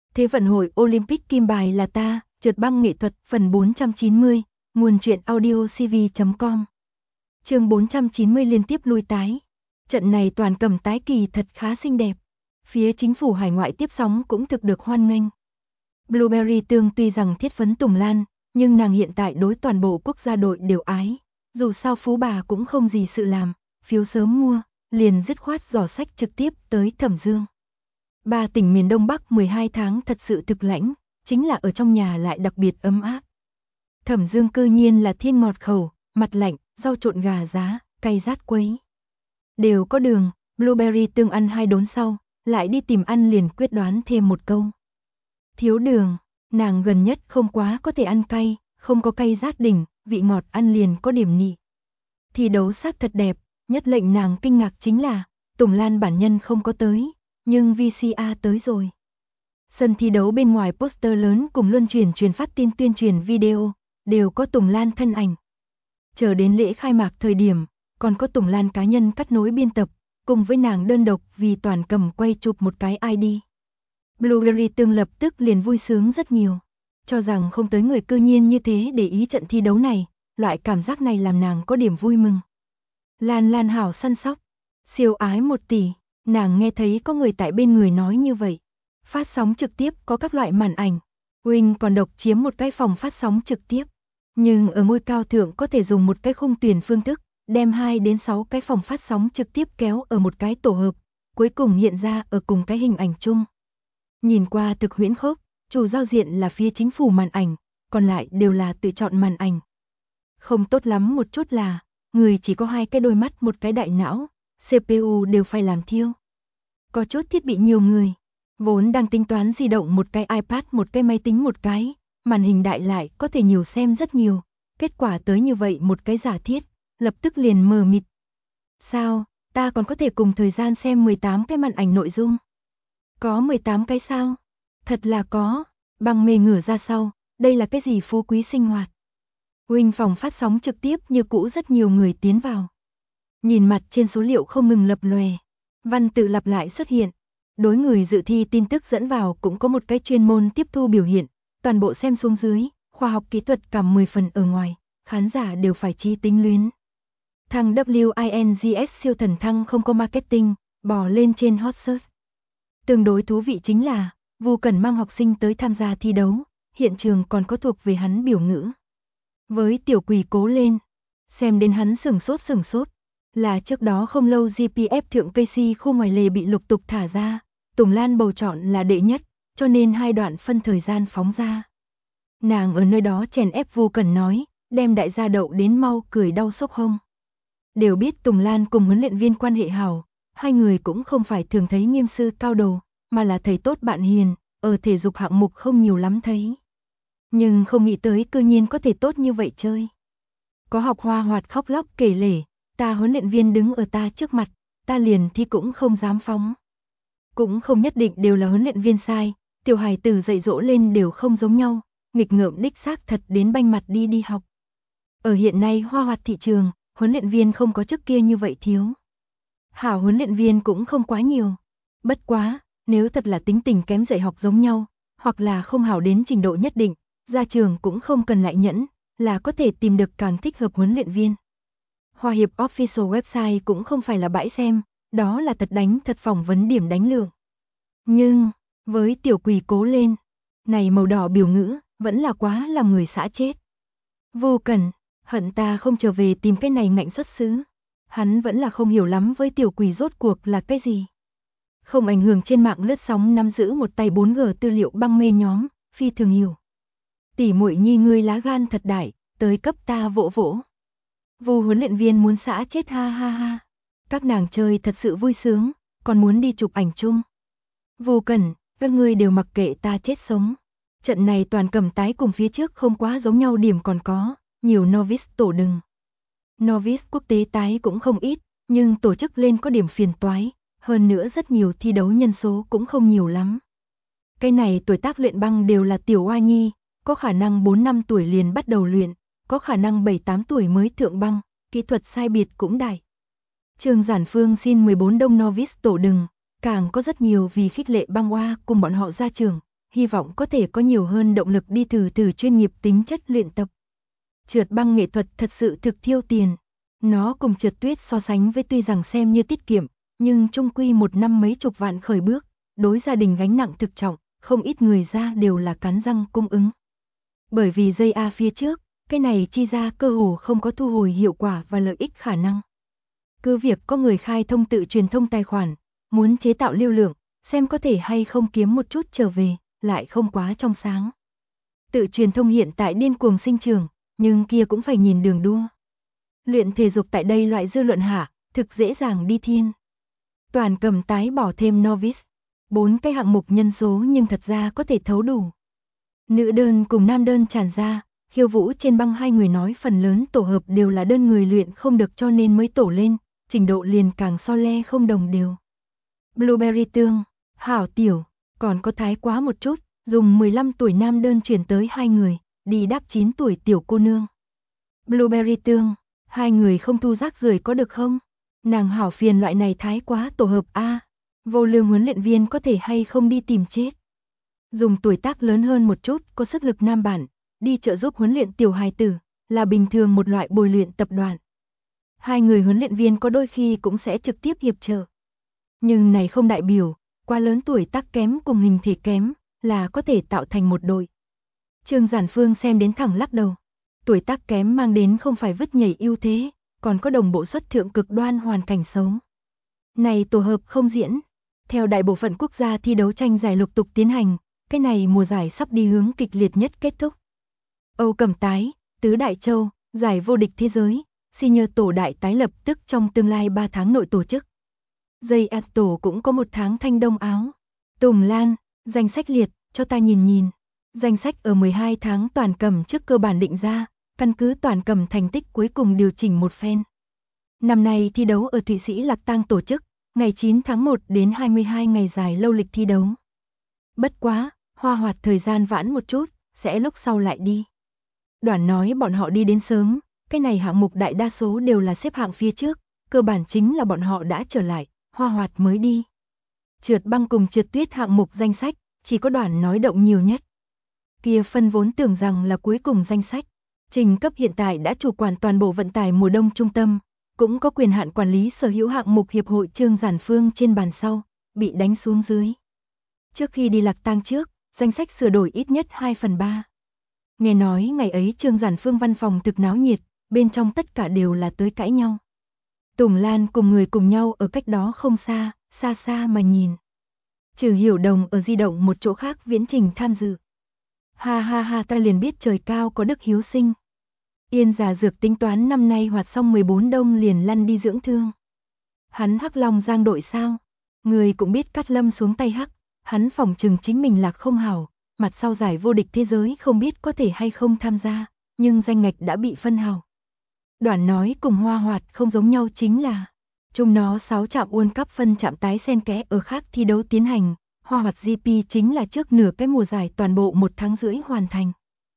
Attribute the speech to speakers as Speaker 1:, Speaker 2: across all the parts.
Speaker 1: Thế vận hội Olympic kim bài là ta, trượt băng nghệ thuật phần 490, nguồn truyện audio cv.com. Chương 490 liên tiếp lui tái. Trận này toàn cầm tái kỳ thật khá xinh đẹp. Phía chính phủ hải ngoại tiếp sóng cũng thực được hoan nghênh. Blueberry Tương tuy rằng thiết phấn Tùng Lan, nhưng nàng hiện tại đối toàn bộ quốc gia đội đều ái. Dù sao phú bà cũng không gì sự làm, phiếu sớm mua, liền dứt khoát giỏ sách trực tiếp tới Thẩm Dương. 3 tỉnh miền Đông Bắc 12 tháng thật sự thực lãnh, chính là ở trong nhà lại đặc biệt ấm áp. Thẩm Dương cư nhiên là thiên ngọt khẩu, mặt lạnh, rau trộn gà giá, cay rát quấy. Đều có đường, Blueberry Tương ăn 2 đốn sau, lại đi tìm ăn liền quyết đoán thêm một câu. Thiếu đường, nàng gần nhất không quá có thể ăn cay, không có cay rát đỉnh, vị ngọt ăn liền có điểm nị. Thi đấu xác thật đẹp, nhất lệnh nàng kinh ngạc chính là, Tùng Lan bản nhân không có tới, nhưng VCA tới rồi. Sân thi đấu bên ngoài poster lớn cùng luân truyền phát tin tuyên truyền video, đều có Tùng Lan thân ảnh. Chờ đến lễ khai mạc thời điểm, còn có Tùng Lan cá nhân cắt nối biên tập, cùng với nàng đơn độc vì toàn cầm quay chụp một cái ID. Blueberry Tương lập tức liền vui sướng rất nhiều, cho rằng không tới người cư nhiên như thế để ý trận thi đấu này, loại cảm giác này làm nàng có điểm vui mừng. Lan hảo săn sóc, siêu ái 1 tỷ, nàng nghe thấy có người tại bên người nói như vậy. Phát sóng trực tiếp có các loại màn ảnh, Wing còn độc chiếm một cái phòng phát sóng trực tiếp, nhưng ở ngôi cao thượng có thể dùng một cái khung tuyển phương thức, đem 2 đến 6 cái phòng phát sóng trực tiếp kéo ở một cái tổ hợp, cuối cùng hiện ra ở cùng cái hình ảnh chung. Nhìn qua thực huyễn khốc, chủ giao diện là phía chính phủ màn ảnh, còn lại đều là tự chọn màn ảnh. Không tốt lắm một chút là, người chỉ có 2 cái đôi mắt một cái đại não, CPU đều phải làm thiêu. Có chút thiết bị nhiều người, vốn đang tính toán di động một cái iPad một cái máy tính một cái, màn hình đại lại có thể nhiều xem rất nhiều, kết quả tới như vậy một cái giả thiết, lập tức liền mờ mịt. Sao, ta còn có thể cùng thời gian xem 18 cái màn ảnh nội dung? Có 18 cái sao? Thật là có, bằng mê ngửa ra sau, đây là cái gì phú quý sinh hoạt. Wing phòng phát sóng trực tiếp như cũ rất nhiều người tiến vào. Nhìn mặt trên số liệu không ngừng lập lòe, văn tự lặp lại xuất hiện. Đối người dự thi tin tức dẫn vào cũng có một cái chuyên môn tiếp thu biểu hiện, toàn bộ xem xuống dưới, khoa học kỹ thuật cầm 10 phần ở ngoài, khán giả đều phải chi tính luyến. Thằng WINGS siêu thần thăng không có marketing, bò lên trên hot search. Tương đối thú vị chính là, Vu Cẩn mang học sinh tới tham gia thi đấu, hiện trường còn có thuộc về hắn biểu ngữ. Với Tiểu Quỳ cố lên, xem đến hắn sửng sốt, là trước đó không lâu GPF thượng Casey khu ngoài lề bị lục tục thả ra, Tùng Lan bầu chọn là đệ nhất, cho nên 2 đoạn phân thời gian phóng ra. Nàng ở nơi đó chèn ép Vu Cẩn nói, đem đại gia đậu đến mau cười đau sốc hông. Đều biết Tùng Lan cùng huấn luyện viên quan hệ hảo, 2 người cũng không phải thường thấy nghiêm sư cao đồ, mà là thầy tốt bạn hiền, ở thể dục hạng mục không nhiều lắm thấy. Nhưng không nghĩ tới cư nhiên có thể tốt như vậy chơi. Có học hoa hoạt khóc lóc kể lể, ta huấn luyện viên đứng ở ta trước mặt, ta liền thi cũng không dám phóng. Cũng không nhất định đều là huấn luyện viên sai, tiểu hài tử dạy dỗ lên đều không giống nhau, nghịch ngợm đích xác thật đến banh mặt đi học. Ở hiện nay hoa hoạt thị trường, huấn luyện viên không có trước kia như vậy thiếu. Hảo huấn luyện viên cũng không quá nhiều. Bất quá, nếu thật là tính tình kém dạy học giống nhau, hoặc là không hảo đến trình độ nhất định, ra trường cũng không cần lại nhẫn, là có thể tìm được càng thích hợp huấn luyện viên. Hòa Hiệp Official website cũng không phải là bãi xem, đó là thật đánh thật phỏng vấn điểm đánh lượng. Nhưng, với Tiểu Quỳ cố lên, này màu đỏ biểu ngữ, vẫn là quá làm người xã chết. Vô Cẩn, hận ta không trở về tìm cái này ngạnh xuất xứ. Hắn vẫn là không hiểu lắm với Tiểu Quỳ rốt cuộc là cái gì. Không ảnh hưởng trên mạng lướt sóng nắm giữ một tay 4G tư liệu băng mê nhóm, phi thường hiểu. Tỷ muội nhi ngươi lá gan thật đại, tới cấp ta vỗ vỗ. Vu huấn luyện viên muốn xã chết ha ha ha. Các nàng chơi thật sự vui sướng, còn muốn đi chụp ảnh chung. Vu Cẩn, các ngươi đều mặc kệ ta chết sống. Trận này toàn cầm tái cùng phía trước không quá giống nhau điểm còn có, nhiều novice tổ đừng. Novice quốc tế tái cũng không ít, nhưng tổ chức lên có điểm phiền toái, hơn nữa rất nhiều thi đấu nhân số cũng không nhiều lắm. Cái này tuổi tác luyện băng đều là tiểu oa nhi, có khả năng 4-5 tuổi liền bắt đầu luyện, có khả năng 7-8 tuổi mới thượng băng, kỹ thuật sai biệt cũng đại. Trương Giản Phương xin 14 đông novice tổ đừng, càng có rất nhiều vì khích lệ băng oa cùng bọn họ ra trường, hy vọng có thể có nhiều hơn động lực đi thử chuyên nghiệp tính chất luyện tập. Trượt băng nghệ thuật thật sự thực thiêu tiền. Nó cùng trượt tuyết so sánh với tuy rằng xem như tiết kiệm, nhưng chung quy một năm mấy chục vạn khởi bước, đối gia đình gánh nặng thực trọng, không ít người ra đều là cắn răng cung ứng. Bởi vì dây A phía trước, cái này chi ra cơ hồ không có thu hồi hiệu quả và lợi ích khả năng. Cứ việc có người khai thông tự truyền thông tài khoản, muốn chế tạo lưu lượng, xem có thể hay không kiếm một chút trở về, lại không quá trong sáng. Tự truyền thông hiện tại điên cuồng sinh trưởng, nhưng kia cũng phải nhìn đường đua. Luyện thể dục tại đây loại dư luận hạ, thực dễ dàng đi thiên. Toàn cầm tái bỏ thêm novice, 4 cái hạng mục nhân số nhưng thật ra có thể thấu đủ. Nữ đơn cùng nam đơn tràn ra, khiêu vũ trên băng hai người nói phần lớn tổ hợp đều là đơn người luyện không được cho nên mới tổ lên, trình độ liền càng so le không đồng đều. Blueberry tương, hảo tiểu, còn có thái quá một chút, dùng 15 tuổi nam đơn chuyển tới hai người, đi đáp 9 tuổi tiểu cô nương. Blueberry tương, hai người không thu rác rưởi có được không? Nàng hảo phiền loại này thái quá tổ hợp A. Vô lương huấn luyện viên có thể hay không đi tìm chết. Dùng tuổi tác lớn hơn một chút, có sức lực nam bản, đi trợ giúp huấn luyện tiểu hài tử, là bình thường một loại bồi luyện tập đoàn. Hai người huấn luyện viên có đôi khi cũng sẽ trực tiếp hiệp trợ. Nhưng này không đại biểu, quá lớn tuổi tác kém cùng hình thể kém, là có thể tạo thành một đội. Trương Giản Phương xem đến thẳng lắc đầu. Tuổi tác kém mang đến không phải vứt nhảy ưu thế, còn có đồng bộ xuất thượng cực đoan hoàn cảnh xấu. Này tổ hợp không diễn. Theo đại bộ phận quốc gia thi đấu tranh giải lục tục tiến hành, cái này mùa giải sắp đi hướng kịch liệt nhất kết thúc. Âu Cẩm Tái, Tứ Đại Châu, giải vô địch thế giới, senior tổ đại tái lập tức trong tương lai 3 tháng nội tổ chức. Dây ạt tổ cũng có 1 tháng thanh đông áo. Tùng Lan, danh sách liệt, cho ta nhìn nhìn. Danh sách ở 12 tháng toàn cầm trước cơ bản định ra, căn cứ toàn cầm thành tích cuối cùng điều chỉnh một phen. Năm nay thi đấu ở Thụy Sĩ Lạc Tang tổ chức, ngày 9 tháng 1 đến 22 ngày dài lâu lịch thi đấu. Bất quá, Hoa Hoạt thời gian vãn một chút, sẽ lúc sau lại đi. Đoàn nói bọn họ đi đến sớm, cái này hạng mục đại đa số đều là xếp hạng phía trước, cơ bản chính là bọn họ đã trở lại, Hoa Hoạt mới đi. Trượt băng cùng trượt tuyết hạng mục danh sách, chỉ có đoàn nói động nhiều nhất. Kia phân vốn tưởng rằng là cuối cùng danh sách. Trình cấp hiện tại đã chủ quản toàn bộ vận tải mùa đông trung tâm, cũng có quyền hạn quản lý sở hữu hạng mục hiệp hội Trương Giản Phương trên bàn sau, bị đánh xuống dưới. Trước khi đi Lạc Tang trước, danh sách sửa đổi ít nhất 2/3. Nghe nói ngày ấy Trương Giản Phương văn phòng thực náo nhiệt, bên trong tất cả đều là tới cãi nhau. Tùng Lan cùng người cùng nhau ở cách đó không xa, xa xa mà nhìn. Trừ Hiểu Đồng ở di động một chỗ khác viễn trình tham dự. Ha ha ha, ta liền biết trời cao có đức hiếu sinh. Yên Giả Dược tính toán năm nay hoạt xong 14 đông liền lăn đi dưỡng thương. Hắn Hắc Long Giang đội sao? Người cũng biết Cát Lâm xuống tay Hắc, hắn phỏng chừng chính mình lạc không hảo, mặt sau giải vô địch thế giới không biết có thể hay không tham gia, nhưng danh ngạch đã bị phân hảo. Đoàn nói cùng Hoa Hoạt không giống nhau chính là, chung nó 6 trạm World Cup phân trạm tái xen kẽ ở khác thi đấu tiến hành, Hoa Hoạt GP chính là trước nửa cái mùa giải toàn bộ 1 tháng rưỡi hoàn thành.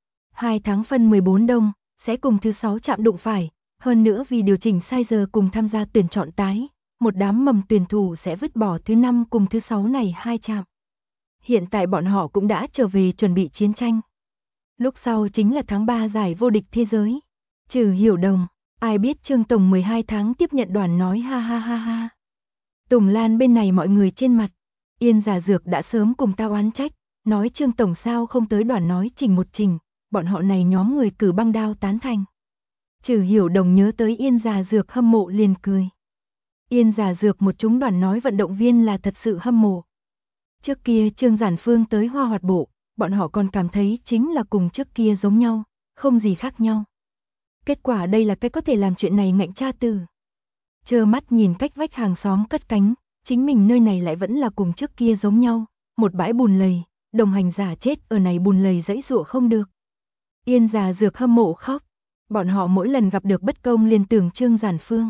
Speaker 1: 2 tháng phân 14 đông, sẽ cùng thứ 6 trạm đụng phải, hơn nữa vì điều chỉnh sai giờ cùng tham gia tuyển chọn tái, một đám mầm tuyển thủ sẽ vứt bỏ thứ 5 cùng thứ 6 này 2 trạm. Hiện tại bọn họ cũng đã trở về chuẩn bị chiến tranh. Lúc sau chính là tháng 3 giải vô địch thế giới. Trừ Hiểu Đồng, ai biết Trương Tổng 12 tháng tiếp nhận đoàn nói ha ha ha ha. Tùng Lan bên này mọi người trên mặt, Yên Giả Dược đã sớm cùng tao oán trách, nói Trương Tổng sao không tới đoàn nói trình một trình, bọn họ này nhóm người cử băng đao tán thành. Trừ Hiểu Đồng nhớ tới Yên Giả Dược hâm mộ liền cười. Yên Giả Dược một chúng đoàn nói vận động viên là thật sự hâm mộ. Trước kia Trương Giản Phương tới Hoa Hoạt bộ, bọn họ còn cảm thấy chính là cùng trước kia giống nhau, không gì khác nhau. Kết quả đây là cái có thể làm chuyện này ngạnh cha từ. Trơ mắt nhìn cách vách hàng xóm cất cánh, chính mình nơi này lại vẫn là cùng trước kia giống nhau, một bãi bùn lầy, đồng hành giả chết ở này bùn lầy dãy dụa không được. Yên Giả Dược hâm mộ khóc, bọn họ mỗi lần gặp được bất công liền tưởng Trương Giản Phương.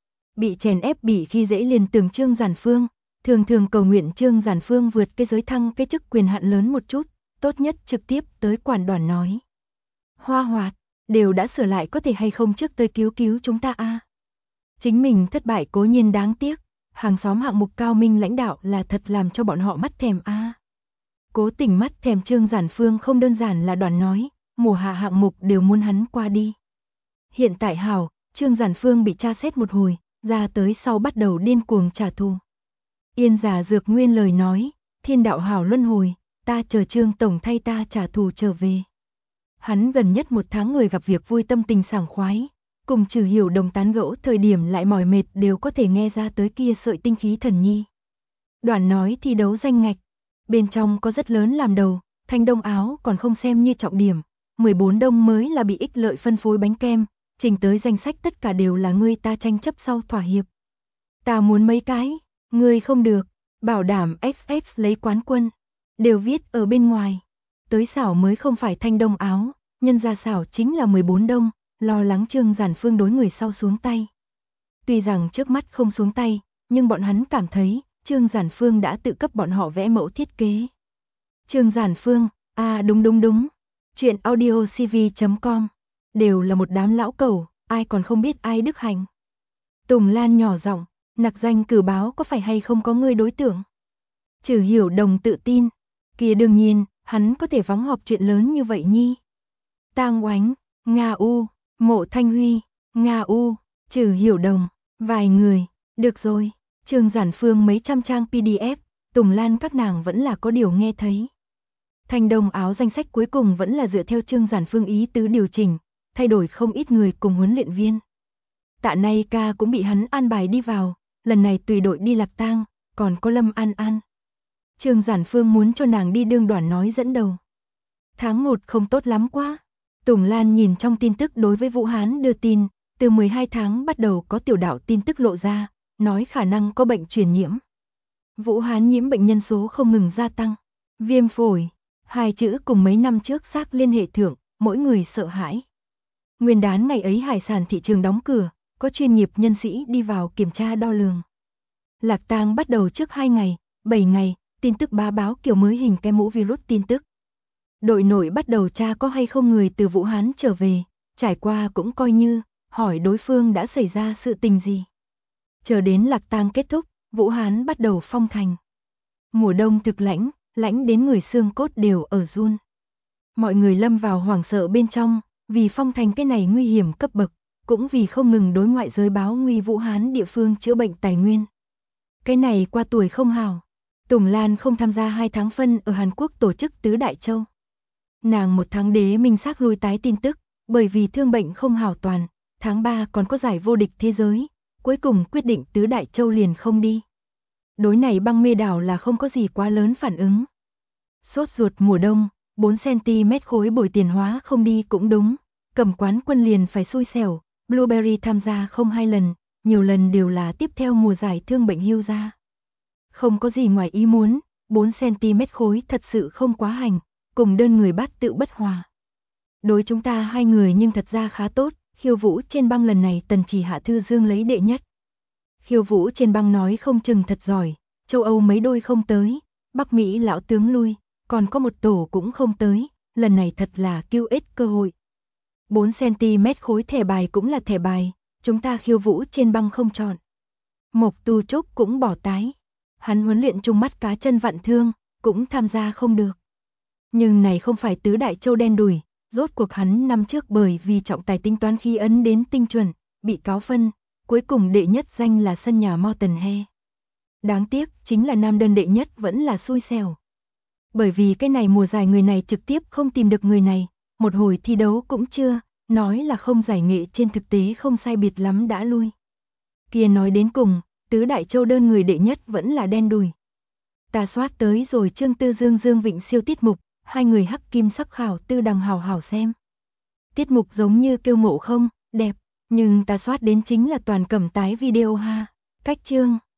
Speaker 1: Bị chèn ép bị khi dễ liền tưởng Trương Giản Phương, thường thường cầu nguyện Trương Giản Phương vượt cái giới thăng cái chức quyền hạn lớn một chút, tốt nhất trực tiếp tới quản đoàn nói. Hoa Hoạt, đều đã sửa lại có thể hay không trước tới cứu cứu chúng ta a. Chính mình thất bại cố nhiên đáng tiếc, hàng xóm hạng mục cao minh lãnh đạo là thật làm cho bọn họ mắt thèm a. Cố Tình mắt thèm Trương Giản Phương không đơn giản là đoạn nói, mùa hạ hạng mục đều muốn hắn qua đi. Hiện tại hảo, Trương Giản Phương bị tra xét một hồi, ra tới sau bắt đầu điên cuồng trả thù. Yên Giả Dược Nguyên lời nói, thiên đạo hảo luân hồi, ta chờ Trương tổng thay ta trả thù trở về. Hắn gần nhất 1 tháng người gặp việc vui tâm tình sảng khoái, cùng Trừ Hiểu Đồng tán gẫu thời điểm lại mỏi mệt đều có thể nghe ra tới kia sợi tinh khí thần nhi. Đoạn nói thi đấu danh ngạch, bên trong có rất lớn làm đầu, Thanh Đông áo còn không xem như trọng điểm, 14 đông mới là bị ích lợi phân phối bánh kem, trình tới danh sách tất cả đều là ngươi ta tranh chấp sau thỏa hiệp. Ta muốn mấy cái, ngươi không được, bảo đảm XX lấy quán quân, đều viết ở bên ngoài. Tới xảo mới không phải Thanh Đông áo, nhân ra xảo chính là 14 đông, lo lắng Trương Giản Phương đối người sau xuống tay. Tuy rằng trước mắt không xuống tay, nhưng bọn hắn cảm thấy Trương Giản Phương đã tự cấp bọn họ vẽ mẫu thiết kế. Trương Giản Phương, đúng. Chuyện audiocv.com, đều là một đám lão cẩu, ai còn không biết ai đức hành. Tùng Lan nhỏ giọng, nặc danh cử báo có phải hay không có người đối tượng. Trừ Hiểu Đồng tự tin, kia đương nhiên, hắn có thể vắng họp chuyện lớn như vậy nhi. Tang Oánh, Nga U, Mộ Thanh Huy, Nga U, Trừ Hiểu Đồng, vài người, được rồi, Trương Giản Phương mấy trăm trang PDF, Tùng Lan các nàng vẫn là có điều nghe thấy. Thanh Đông áo danh sách cuối cùng vẫn là dựa theo Trương Giản Phương ý tứ điều chỉnh, thay đổi không ít người cùng huấn luyện viên. Tạ Nay Ca cũng bị hắn an bài đi vào, lần này tùy đội đi Lạc Tang, còn có Lâm An An. Trương Giản Phương muốn cho nàng đi đương đoàn nói dẫn đầu. Tháng 1 không tốt lắm quá. Tùng Lan nhìn trong tin tức đối với Vũ Hán đưa tin, từ 12 tháng bắt đầu có tiểu đạo tin tức lộ ra, nói khả năng có bệnh truyền nhiễm. Vũ Hán nhiễm bệnh nhân số không ngừng gia tăng. Viêm phổi, 2 chữ cùng mấy năm trước xác liên hệ thượng, mỗi người sợ hãi. Nguyên đán ngày ấy hải sản thị trường đóng cửa, có chuyên nghiệp nhân sĩ đi vào kiểm tra đo lường. Lạc Tang bắt đầu trước 2 ngày, 7 ngày, tin tức bá báo kiểu mới hình cái mũ virus tin tức. Đội nội bắt đầu tra có hay không người từ Vũ Hán trở về, trải qua cũng coi như, hỏi đối phương đã xảy ra sự tình gì. Chờ đến Lạc Tang kết thúc, Vũ Hán bắt đầu phong thành. Mùa đông thực lãnh, lãnh đến người xương cốt đều ở run. Mọi người lâm vào hoảng sợ bên trong, vì phong thành cái này nguy hiểm cấp bậc, cũng vì không ngừng đối ngoại giới báo nguy Vũ Hán địa phương chữa bệnh tài nguyên. Cái này qua tuổi không hào. Tùng Lan không tham gia 2 tháng phân ở Hàn Quốc tổ chức Tứ Đại Châu. Nàng 1 tháng đế minh xác lui tái tin tức, bởi vì thương bệnh không hảo toàn, tháng 3 còn có giải vô địch thế giới, cuối cùng quyết định Tứ Đại Châu liền không đi. Đối này băng mê đảo là không có gì quá lớn phản ứng. Sốt ruột mùa đông, 4cm khối bồi tiền hóa không đi cũng đúng, cầm quán quân liền phải xui xẻo, Blueberry tham gia không 2 lần, nhiều lần đều là tiếp theo mùa giải thương bệnh hưu ra. Không có gì ngoài ý muốn, 4cm khối thật sự không quá hành, cùng đơn người bát tự bất hòa. Đối chúng ta 2 người nhưng thật ra khá tốt, khiêu vũ trên băng lần này Tần Chỉ Hạ Thư Dương lấy đệ nhất. Khiêu vũ trên băng nói không chừng thật giỏi, châu Âu mấy đôi không tới, Bắc Mỹ lão tướng lui, còn có một tổ cũng không tới, lần này thật là kiêu ích cơ hội. 4cm khối thẻ bài cũng là thẻ bài, chúng ta khiêu vũ trên băng không chọn. Mộc Tu Trúc cũng bỏ tái. Hắn huấn luyện chung mắt cá chân vặn thương, cũng tham gia không được. Nhưng này không phải Tứ Đại Châu đen đủi, rốt cuộc hắn năm trước bởi vì trọng tài tính toán khi ấn đến tinh chuẩn, bị cáo phân, cuối cùng đệ nhất danh là sân nhà Mountainhe. Đáng tiếc, chính là nam đơn đệ nhất vẫn là xui xẻo. Bởi vì cái này mùa giải người này trực tiếp không tìm được người này, một hồi thi đấu cũng chưa, nói là không giải nghệ trên thực tế không sai biệt lắm đã lui. Kia nói đến cùng, Tứ Đại Châu đơn người đệ nhất vẫn là đen đùi. Ta soát tới rồi Trương Tư Dương Vịnh siêu tiết mục, 2 người hắc kim sắc khảo Tư Đằng hào hảo xem. Tiết mục giống như kêu mộ không, đẹp, nhưng ta soát đến chính là toàn cẩm tái video ha. Cách chương